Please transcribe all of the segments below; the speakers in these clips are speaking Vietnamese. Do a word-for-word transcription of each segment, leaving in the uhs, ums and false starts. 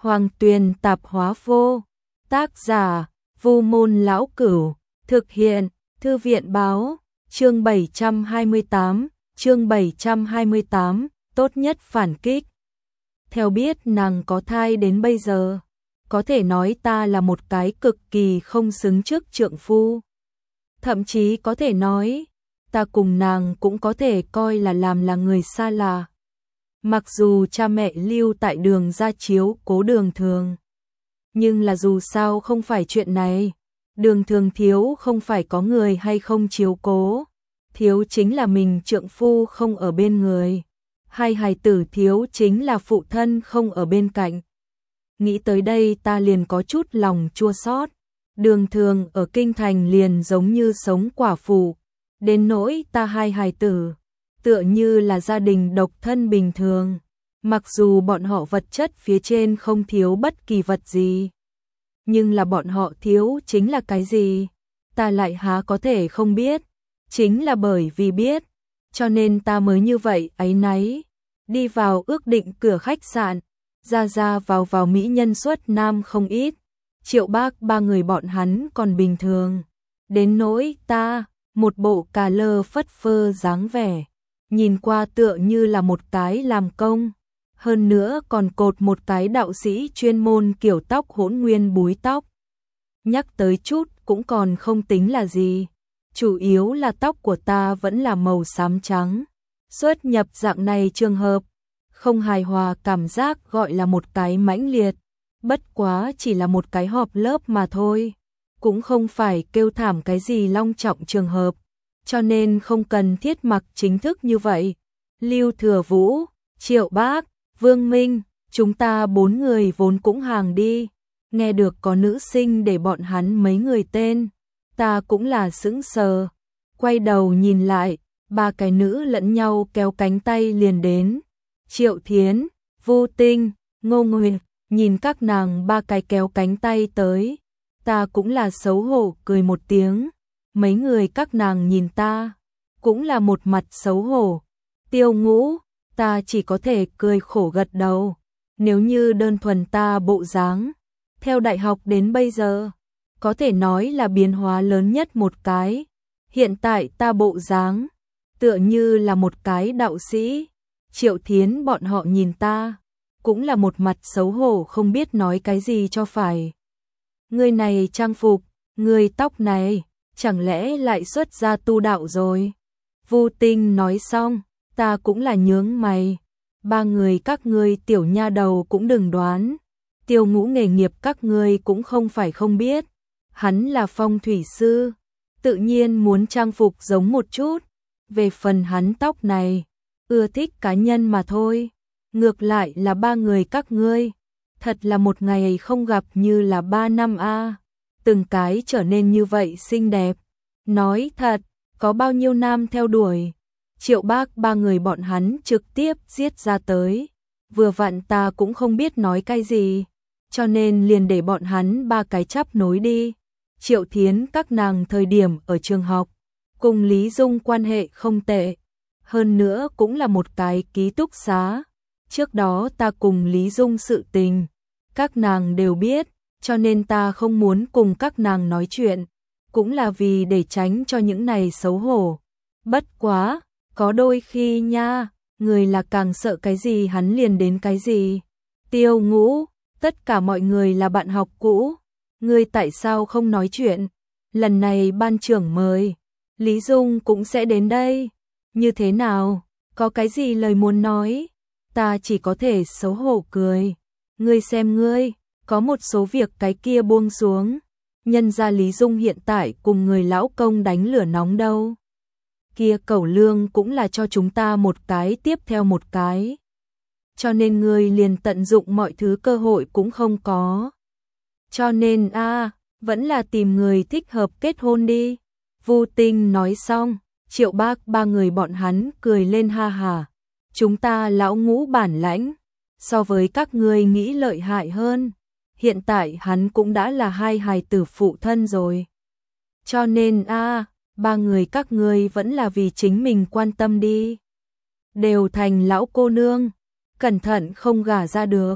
Hoàng Tuyền Tạp Hóa Vô. Tác giả: Vu Môn Lão Cửu. Thực hiện: Thư viện báo. Chương bảy trăm hai mươi tám, chương bảy trăm hai mươi tám, tốt nhất phản kích. Theo biết nàng có thai đến bây giờ, có thể nói ta là một cái cực kỳ không xứng trước trượng phu. Thậm chí có thể nói, ta cùng nàng cũng có thể coi là làm là người xa lạ. Mặc dù cha mẹ lưu tại Đường gia chiếu cố Đường Thường, nhưng là dù sao không phải chuyện này. Đường Thường thiếu không phải có người hay không chiếu cố, thiếu chính là mình trượng phu không ở bên người, hay hài tử thiếu chính là phụ thân không ở bên cạnh. Nghĩ tới đây ta liền có chút lòng chua xót. Đường Thường ở kinh thành liền giống như sống quả phụ, đến nỗi ta hai hài tử, tựa như là gia đình độc thân bình thường. Mặc dù bọn họ vật chất phía trên không thiếu bất kỳ vật gì, nhưng là bọn họ thiếu chính là cái gì, ta lại há có thể không biết. Chính là bởi vì biết, cho nên ta mới như vậy áy náy. Đi vào ước định cửa khách sạn, ra ra vào vào mỹ nhân xuất nam không ít. Triệu Bác ba người bọn hắn còn bình thường, đến nỗi ta, một bộ cà lơ phất phơ dáng vẻ, nhìn qua tựa như là một cái làm công, hơn nữa còn cột một cái đạo sĩ chuyên môn kiểu tóc hỗn nguyên búi tóc. Nhắc tới chút cũng còn không tính là gì, chủ yếu là tóc của ta vẫn là màu xám trắng. Xuất nhập dạng này trường hợp, không hài hòa cảm giác gọi là một cái mãnh liệt, bất quá chỉ là một cái họp lớp mà thôi, cũng không phải kêu thảm cái gì long trọng trường hợp, cho nên không cần thiết mặc chính thức như vậy. Lưu Thừa Vũ, Triệu Bác, Vương Minh, chúng ta bốn người vốn cũng hàng đi, nghe được có nữ sinh để bọn hắn mấy người tên, ta cũng là sững sờ, quay đầu nhìn lại, ba cái nữ lẫn nhau kéo cánh tay liền đến. Triệu Thiến, Vu Tinh, Ngô Nguyệt, nhìn các nàng ba cái kéo cánh tay tới, ta cũng là xấu hổ cười một tiếng. Mấy người các nàng nhìn ta, cũng là một mặt xấu hổ. Tiêu Ngũ, ta chỉ có thể cười khổ gật đầu. Nếu như đơn thuần ta bộ dáng, theo đại học đến bây giờ, có thể nói là biến hóa lớn nhất một cái. Hiện tại ta bộ dáng, tựa như là một cái đạo sĩ. Triệu Thiến bọn họ nhìn ta, cũng là một mặt xấu hổ không biết nói cái gì cho phải. Người này trang phục, người tóc này, chẳng lẽ lại xuất gia tu đạo rồi? Vu Tinh nói xong, ta cũng là nhướng mày. Ba người các ngươi tiểu nha đầu cũng đừng đoán. Tiêu Ngũ nghề nghiệp các ngươi cũng không phải không biết. Hắn là phong thủy sư, tự nhiên muốn trang phục giống một chút. Về phần hắn tóc này, ưa thích cá nhân mà thôi. Ngược lại là ba người các ngươi, thật là một ngày không gặp như là ba năm a. À. Từng cái trở nên như vậy xinh đẹp. Nói thật, có bao nhiêu nam theo đuổi. Triệu Bác ba người bọn hắn trực tiếp giết ra tới. Vừa vặn ta cũng không biết nói cái gì, cho nên liền để bọn hắn ba cái chắp nối đi. Triệu Thiến các nàng thời điểm ở trường học, cùng Lý Dung quan hệ không tệ. Hơn nữa cũng là một cái ký túc xá. Trước đó ta cùng Lý Dung sự tình, các nàng đều biết, cho nên ta không muốn cùng các nàng nói chuyện, cũng là vì để tránh cho những này xấu hổ. Bất quá, có đôi khi nha, người là càng sợ cái gì hắn liền đến cái gì. Tiêu Ngũ, tất cả mọi người là bạn học cũ, ngươi tại sao không nói chuyện? Lần này ban trưởng mời, Lý Dung cũng sẽ đến đây. Như thế nào? Có cái gì lời muốn nói? Ta chỉ có thể xấu hổ cười. Ngươi xem ngươi, có một số việc cái kia buông xuống. Nhân ra Lý Dung hiện tại cùng người lão công đánh lửa nóng đâu. Kia cẩu lương cũng là cho chúng ta một cái tiếp theo một cái. Cho nên ngươi liền tận dụng mọi thứ cơ hội cũng không có. Cho nên a à, vẫn là tìm người thích hợp kết hôn đi. Vu Tinh nói xong, Triệu Bác ba người bọn hắn cười lên ha hà. Chúng ta lão Ngũ bản lãnh, so với các ngươi nghĩ lợi hại hơn. Hiện tại hắn cũng đã là hai hài tử phụ thân rồi. Cho nên a à, ba người các ngươi vẫn là vì chính mình quan tâm đi. Đều thành lão cô nương, cẩn thận không gả ra được.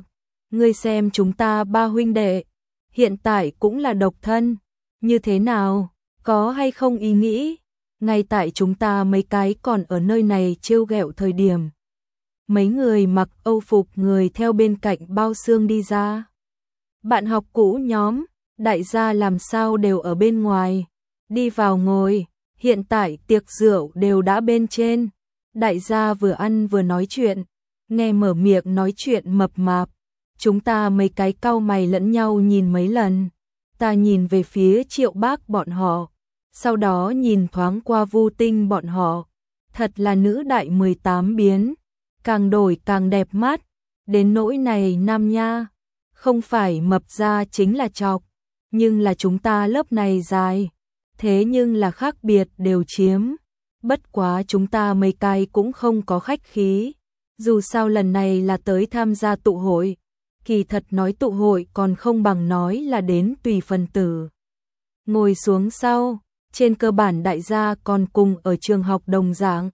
ngươi xem chúng ta ba huynh đệ, hiện tại cũng là độc thân, như thế nào, có hay không ý nghĩ, ngay tại chúng ta mấy cái còn ở nơi này trêu ghẹo thời điểm. Mấy người mặc âu phục người theo bên cạnh bao xương đi ra. Bạn học cũ nhóm, đại gia làm sao đều ở bên ngoài, đi vào ngồi, hiện tại tiệc rượu đều đã bên trên. Đại gia vừa ăn vừa nói chuyện, nghe mở miệng nói chuyện mập mạp. Chúng ta mấy cái cau mày lẫn nhau nhìn mấy lần, ta nhìn về phía Triệu Bác bọn họ, sau đó nhìn thoáng qua Vu Tinh bọn họ, thật là nữ đại mười tám biến, càng đổi càng đẹp mắt, đến nỗi này nam nha, không phải mập ra chính là chọc, nhưng là chúng ta lớp này dài, thế nhưng là khác biệt đều chiếm, bất quá chúng ta mấy cái cũng không có khách khí, dù sao lần này là tới tham gia tụ hội. Kỳ thật nói tụ hội còn không bằng nói là đến tùy phần tử. Ngồi xuống sau, trên cơ bản đại gia còn cùng ở trường học đồng dạng.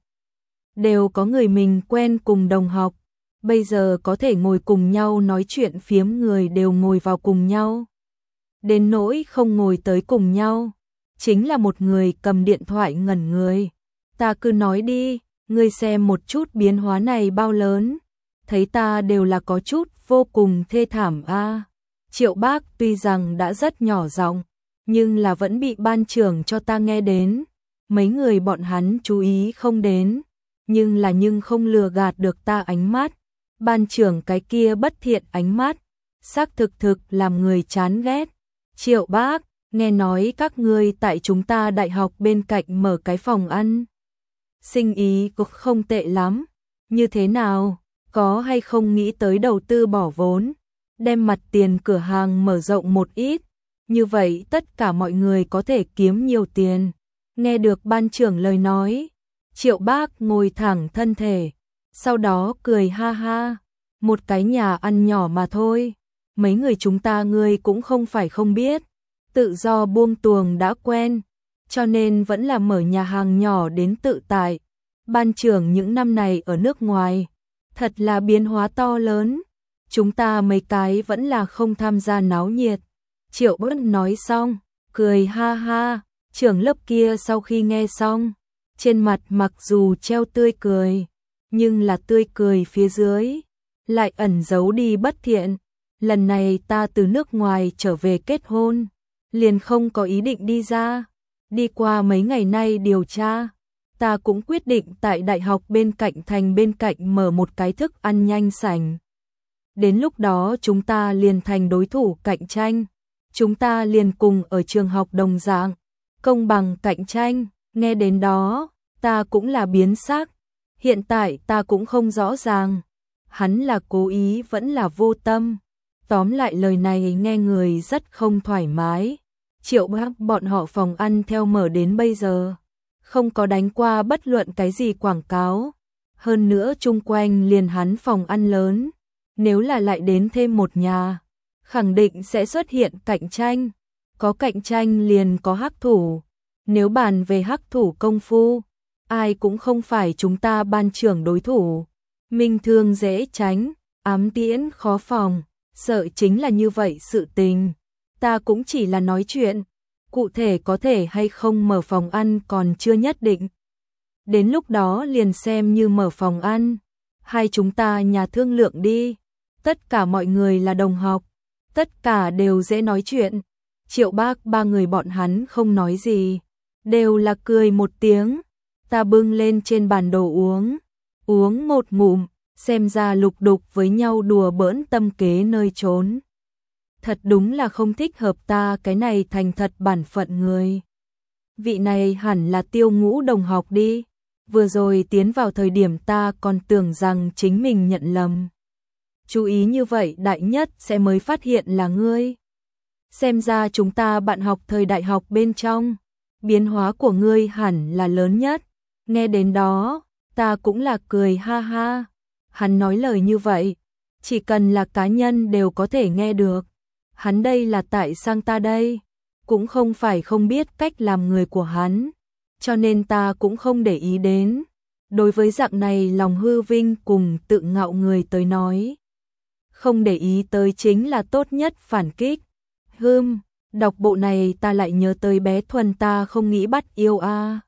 Đều có người mình quen cùng đồng học, bây giờ có thể ngồi cùng nhau nói chuyện phiếm người đều ngồi vào cùng nhau. Đến nỗi không ngồi tới cùng nhau, chính là một người cầm điện thoại ngẩn người. Ta cứ nói đi, ngươi xem một chút biến hóa này bao lớn, thấy ta đều là có chút vô cùng thê thảm a. À. Triệu Bác tuy rằng đã rất nhỏ giọng, nhưng là vẫn bị ban trưởng cho ta nghe đến. Mấy người bọn hắn chú ý không đến, nhưng là nhưng không lừa gạt được ta ánh mắt. Ban trưởng cái kia bất thiện ánh mắt, xác thực thực làm người chán ghét. Triệu Bác, nghe nói các ngươi tại chúng ta đại học bên cạnh mở cái phòng ăn. Sinh ý cũng không tệ lắm, như thế nào? Có hay không nghĩ tới đầu tư bỏ vốn, đem mặt tiền cửa hàng mở rộng một ít, như vậy tất cả mọi người có thể kiếm nhiều tiền. Nghe được ban trưởng lời nói, Triệu Bác ngồi thẳng thân thể, sau đó cười ha ha, một cái nhà ăn nhỏ mà thôi, mấy người chúng ta ngươi cũng không phải không biết, tự do buông tuồng đã quen, cho nên vẫn là mở nhà hàng nhỏ đến tự tại. Ban trưởng những năm này ở nước ngoài, thật là biến hóa to lớn, chúng ta mấy cái vẫn là không tham gia náo nhiệt. Triệu Bác nói xong, cười ha ha, trưởng lớp kia sau khi nghe xong, trên mặt mặc dù treo tươi cười, nhưng là tươi cười phía dưới, lại ẩn giấu đi bất thiện. Lần này ta từ nước ngoài trở về kết hôn, liền không có ý định đi ra, đi qua mấy ngày nay điều tra. Ta cũng quyết định tại đại học bên cạnh thành bên cạnh mở một cái thức ăn nhanh sảnh. Đến lúc đó chúng ta liền thành đối thủ cạnh tranh, chúng ta liền cùng ở trường học đồng dạng, công bằng cạnh tranh. Nghe đến đó, ta cũng là biến sắc, hiện tại ta cũng không rõ ràng, hắn là cố ý vẫn là vô tâm. Tóm lại lời này nghe người rất không thoải mái. Triệu Bác bọn họ phòng ăn theo mở đến bây giờ, không có đánh qua bất luận cái gì quảng cáo, hơn nữa chung quanh liền hắn phòng ăn lớn, nếu là lại đến thêm một nhà, khẳng định sẽ xuất hiện cạnh tranh, có cạnh tranh liền có hắc thủ, nếu bàn về hắc thủ công phu, ai cũng không phải chúng ta ban trưởng đối thủ, minh thương dễ tránh, ám tiễn khó phòng, sợ chính là như vậy sự tình, ta cũng chỉ là nói chuyện. Cụ thể có thể hay không mở phòng ăn còn chưa nhất định. Đến lúc đó liền xem như mở phòng ăn, hai chúng ta nhà thương lượng đi. Tất cả mọi người là đồng học, tất cả đều dễ nói chuyện. Triệu Bác ba người bọn hắn không nói gì, đều là cười một tiếng. Ta bưng lên trên bàn đồ uống, uống một ngụm, xem ra lục đục với nhau đùa bỡn tâm kế nơi trốn. Thật đúng là không thích hợp ta cái này thành thật bản phận người. Vị này hẳn là Tiêu Ngũ đồng học đi. Vừa rồi tiến vào thời điểm ta còn tưởng rằng chính mình nhận lầm. Chú ý như vậy đại nhất sẽ mới phát hiện là ngươi. Xem ra chúng ta bạn học thời đại học bên trong, biến hóa của ngươi hẳn là lớn nhất. Nghe đến đó, ta cũng là cười ha ha. Hắn nói lời như vậy, chỉ cần là cá nhân đều có thể nghe được. Hắn đây là tại sang ta đây, cũng không phải không biết cách làm người của hắn, cho nên ta cũng không để ý đến. Đối với dạng này lòng hư vinh cùng tự ngạo người tới nói, không để ý tới chính là tốt nhất phản kích. Hừm, đọc bộ này ta lại nhớ tới bé Thuần ta không nghĩ bắt yêu a.